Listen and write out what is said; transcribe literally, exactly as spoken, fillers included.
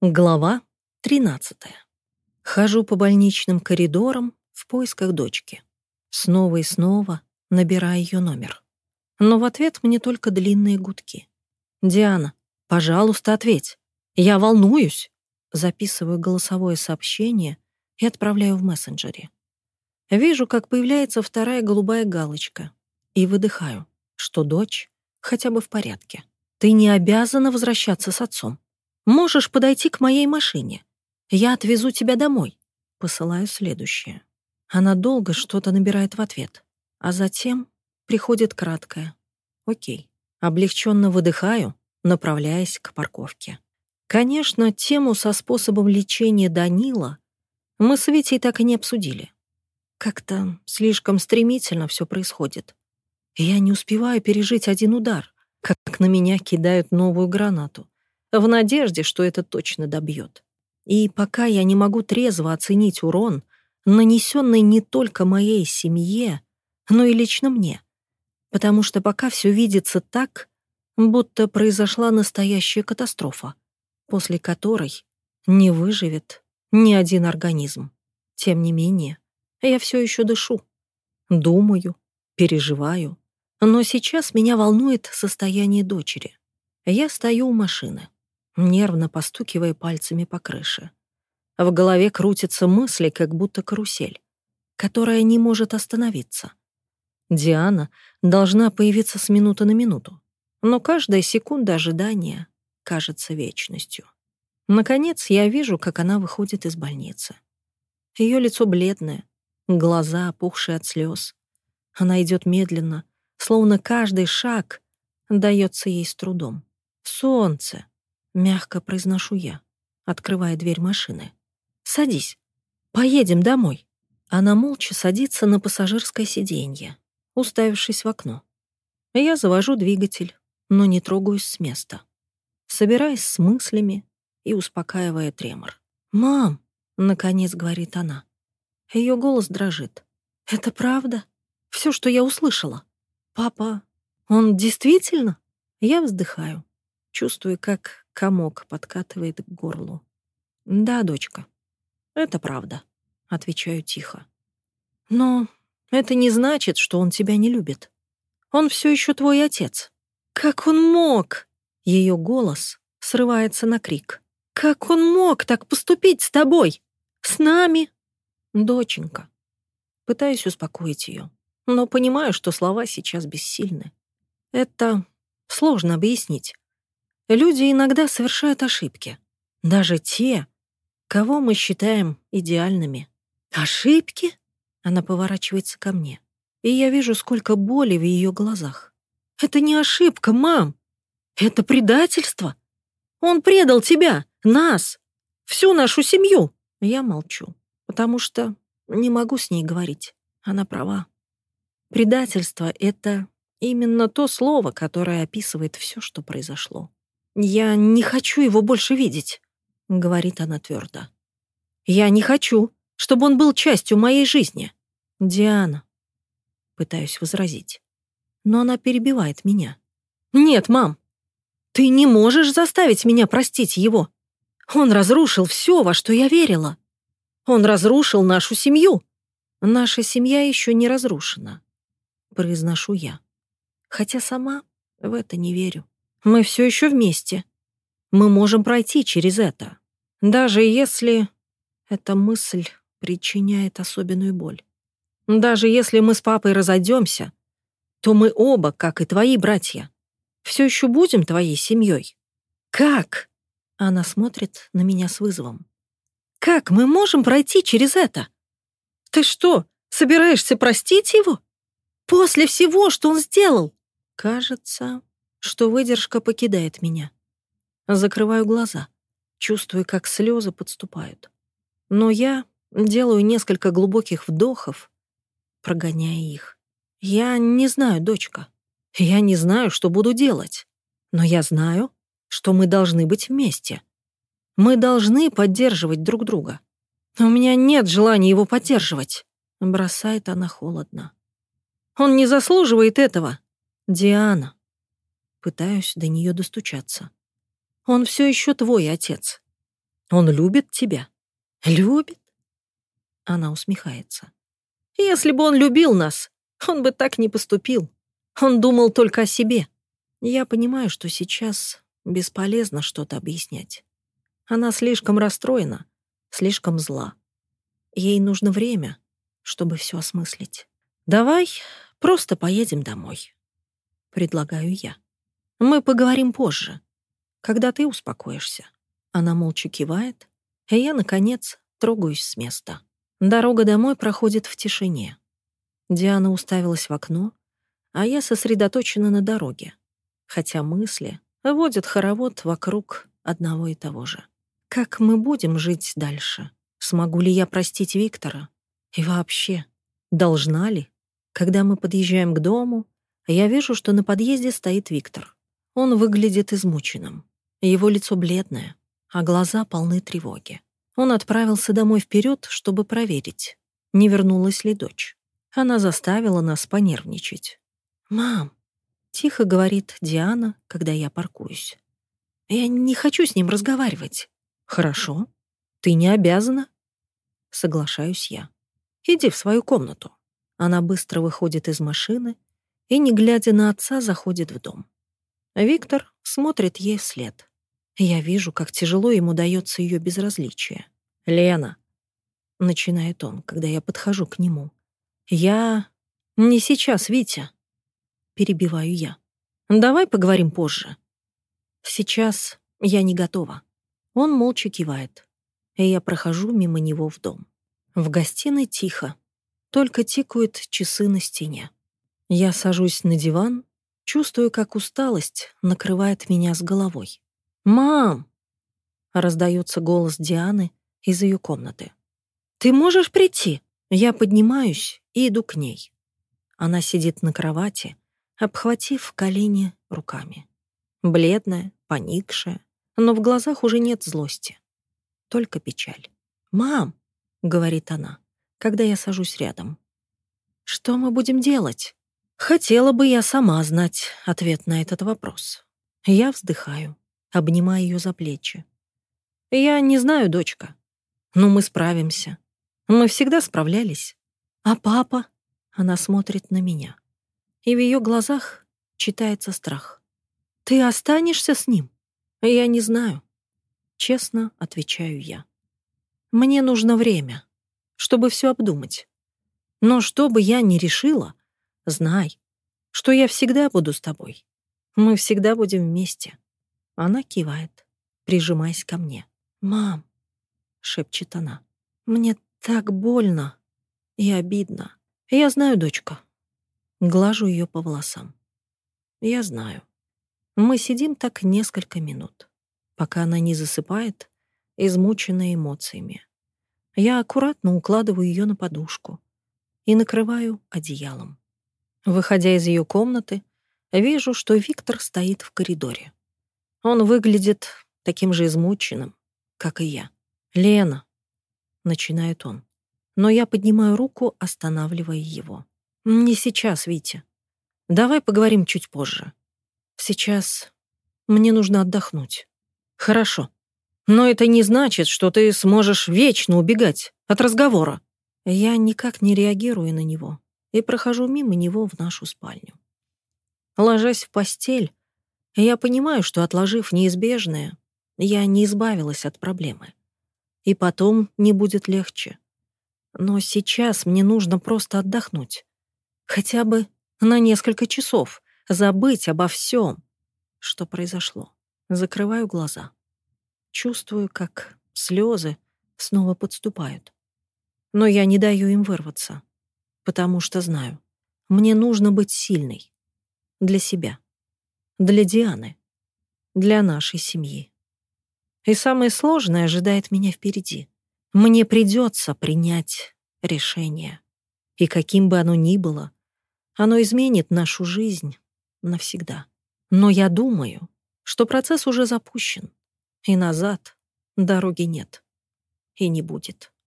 Глава тринадцатая. Хожу по больничным коридорам в поисках дочки. Снова и снова набираю ее номер. Но в ответ мне только длинные гудки. «Диана, пожалуйста, ответь. Я волнуюсь». Записываю голосовое сообщение и отправляю в мессенджере. Вижу, как появляется вторая голубая галочка. И выдыхаю, что дочь хотя бы в порядке. «Ты не обязана возвращаться с отцом. Можешь подойти к моей машине. Я отвезу тебя домой». Посылаю следующее. Она долго что-то набирает в ответ. А затем приходит краткое. «Окей». Облегченно выдыхаю, направляясь к парковке. Конечно, тему со способом лечения Данила мы с Витей так и не обсудили. Как-то слишком стремительно все происходит. Я не успеваю пережить один удар, как на меня кидают новую гранату, в надежде, что это точно добьет. И пока я не могу трезво оценить урон, нанесенный не только моей семье, но и лично мне, потому что пока все видится так, будто произошла настоящая катастрофа, после которой не выживет ни один организм. Тем не менее, я все еще дышу, думаю, переживаю, но сейчас меня волнует состояние дочери. Я стою у машины, нервно постукивая пальцами по крыше. В голове крутятся мысли, как будто карусель, которая не может остановиться. Диана должна появиться с минуты на минуту, но каждая секунда ожидания кажется вечностью. Наконец, я вижу, как она выходит из больницы. Ее лицо бледное, глаза опухшие от слез. Она идет медленно, словно каждый шаг дается ей с трудом. «Солнце!» — мягко произношу я, открывая дверь машины. «Садись, поедем домой». Она молча садится на пассажирское сиденье, уставившись в окно. Я завожу двигатель, но не трогаюсь с места, собираясь с мыслями и успокаивая тремор. «Мам!» — наконец говорит она. Ее голос дрожит. «Это правда? Все, что я услышала? Папа, он действительно?» Я вздыхаю, чувствую, как комок подкатывает к горлу. «Да, дочка, это правда», — отвечаю тихо. «Но это не значит, что он тебя не любит. Он все еще твой отец». «Как он мог?» Ее голос срывается на крик. «Как он мог так поступить с тобой? С нами?» «Доченька». Пытаюсь успокоить ее, но понимаю, что слова сейчас бессильны. Это сложно объяснить. Люди иногда совершают ошибки. Даже те, кого мы считаем идеальными. «Ошибки?» Она поворачивается ко мне, и я вижу, сколько боли в ее глазах. «Это не ошибка, мам. Это предательство. Он предал тебя, нас, всю нашу семью». Я молчу, потому что не могу с ней говорить. Она права. Предательство — это именно то слово, которое описывает все, что произошло. «Я не хочу его больше видеть», — говорит она твердо. «Я не хочу, чтобы он был частью моей жизни». «Диана», — пытаюсь возразить, но она перебивает меня. «Нет, мам, ты не можешь заставить меня простить его. Он разрушил все, во что я верила. Он разрушил нашу семью». «Наша семья еще не разрушена», — произношу я, хотя сама в это не верю. Мы все еще вместе. Мы можем пройти через это, даже если эта мысль причиняет особенную боль. Даже если мы с папой разойдемся, то мы оба, как и твои братья, все еще будем твоей семьей. Как? Она смотрит на меня с вызовом. Как мы можем пройти через это? Ты что, собираешься простить его? После всего, что он сделал? Кажется, что выдержка покидает меня. Закрываю глаза, чувствую, как слезы подступают. Но я делаю несколько глубоких вдохов, прогоняя их. Я не знаю, дочка. Я не знаю, что буду делать. Но я знаю, что мы должны быть вместе. Мы должны поддерживать друг друга. У меня нет желания его поддерживать. Бросает она холодно. Он не заслуживает этого. Диана. Пытаюсь до нее достучаться. Он все еще твой отец. Он любит тебя? Любит? Она усмехается. Если бы он любил нас, он бы так не поступил. Он думал только о себе. Я понимаю, что сейчас бесполезно что-то объяснять. Она слишком расстроена, слишком зла. Ей нужно время, чтобы все осмыслить. «Давай просто поедем домой», — предлагаю я. «Мы поговорим позже, когда ты успокоишься». Она молча кивает, и я, наконец, трогаюсь с места. Дорога домой проходит в тишине. Диана уставилась в окно, а я сосредоточена на дороге, хотя мысли водят хоровод вокруг одного и того же. Как мы будем жить дальше? Смогу ли я простить Виктора? И вообще, должна ли? Когда мы подъезжаем к дому, я вижу, что на подъезде стоит Виктор. Он выглядит измученным. Его лицо бледное, а глаза полны тревоги. Он отправился домой вперед, чтобы проверить, не вернулась ли дочь. Она заставила нас понервничать. «Мам», — тихо говорит Диана, когда я паркуюсь. «Я не хочу с ним разговаривать». «Хорошо, ты не обязана». Соглашаюсь я. «Иди в свою комнату». Она быстро выходит из машины и, не глядя на отца, заходит в дом. Виктор смотрит ей вслед. Я вижу, как тяжело ему дается ее безразличие. «Лена», — начинает он, когда я подхожу к нему. «Я... не сейчас, Витя», — перебиваю я. «Давай поговорим позже». «Сейчас я не готова». Он молча кивает, и я прохожу мимо него в дом. В гостиной тихо, только тикают часы на стене. Я сажусь на диван, чувствую, как усталость накрывает меня с головой. «Мам!» — раздается голос Дианы из ее комнаты. «Ты можешь прийти?» Я поднимаюсь и иду к ней. Она сидит на кровати, обхватив колени руками. Бледная, поникшая, но в глазах уже нет злости, только печаль. «Мам!» — говорит она, когда я сажусь рядом. «Что мы будем делать?» Хотела бы я сама знать ответ на этот вопрос. Я вздыхаю, обнимая ее за плечи. «Я не знаю, дочка, но мы справимся. Мы всегда справлялись. А папа?» Она смотрит на меня, и в ее глазах читается страх. «Ты останешься с ним?» «Я не знаю», — честно отвечаю я. «Мне нужно время, чтобы все обдумать. Но что бы я ни решила, знай, что я всегда буду с тобой. Мы всегда будем вместе». Она кивает, прижимаясь ко мне. «Мам», — шепчет она, — «мне так больно и обидно». «Я знаю, дочка». Глажу ее по волосам. «Я знаю». Мы сидим так несколько минут, пока она не засыпает, измученная эмоциями. Я аккуратно укладываю ее на подушку и накрываю одеялом. Выходя из ее комнаты, вижу, что Виктор стоит в коридоре. Он выглядит таким же измученным, как и я. «Лена», — начинает он, но я поднимаю руку, останавливая его. «Не сейчас, Витя. Давай поговорим чуть позже. Сейчас мне нужно отдохнуть». «Хорошо. Но это не значит, что ты сможешь вечно убегать от разговора». Я никак не реагирую на него и прохожу мимо него в нашу спальню. Ложась в постель, я понимаю, что, отложив неизбежное, я не избавилась от проблемы. И потом не будет легче. Но сейчас мне нужно просто отдохнуть. Хотя бы на несколько часов забыть обо всем, что произошло. Закрываю глаза. Чувствую, как слезы снова подступают. Но я не даю им вырваться, потому что знаю, мне нужно быть сильной. Для себя, для Дианы, для нашей семьи. И самое сложное ожидает меня впереди. Мне придется принять решение. И каким бы оно ни было, оно изменит нашу жизнь навсегда. Но я думаю, что процесс уже запущен, и назад дороги нет и не будет.